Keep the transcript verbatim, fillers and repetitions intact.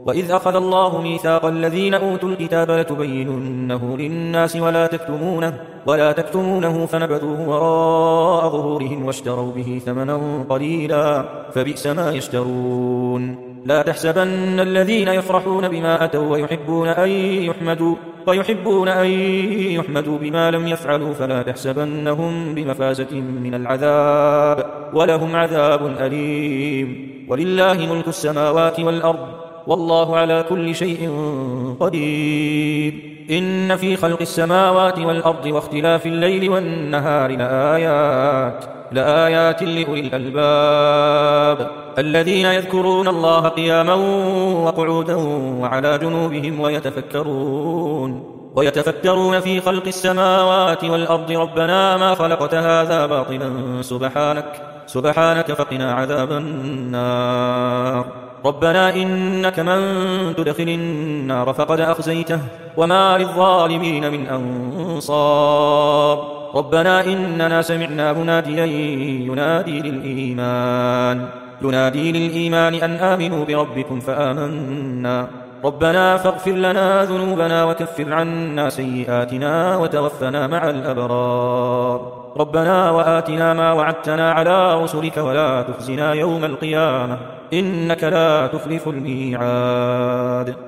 وإذ أخذ الله ميثاق الذين أوتوا الكتاب لتبيننه للناس ولا تكتمونه, ولا تكتمونه فنبذوه وراء ظهورهم واشتروا به ثمنا قليلا فبئس ما يشترون. لا تحسبن الذين يفرحون بما أتوا ويحبون أن يحمدوا, ويحبون أن يحمدوا بما لم يفعلوا فلا تحسبنهم بمفازة من العذاب ولهم عذاب أليم. ولله ملك السماوات والأرض والله على كل شيء قدير. إن في خلق السماوات والأرض واختلاف الليل والنهار لآيات, لآيات لأولي الألباب الذين يذكرون الله قياما وقعودا وعلى جنوبهم ويتفكرون, ويتفكرون في خلق السماوات والأرض ربنا ما خلقت هذا باطلا سبحانك, سبحانك فقنا عذاب النار. ربنا إنك من تدخل النار فقد أخزيته وما للظالمين من أنصار. ربنا إننا سمعنا مناديا ينادي للإيمان, ينادي للإيمان أن آمنوا بربكم فآمنا. ربنا فاغفر لنا ذنوبنا وكفر عنا سيئاتنا وتوفنا مع الأبرار. ربنا وآتنا ما وعدتنا على رسلك ولا تخزنا يوم القيامة إنك لا تخلف الميعاد.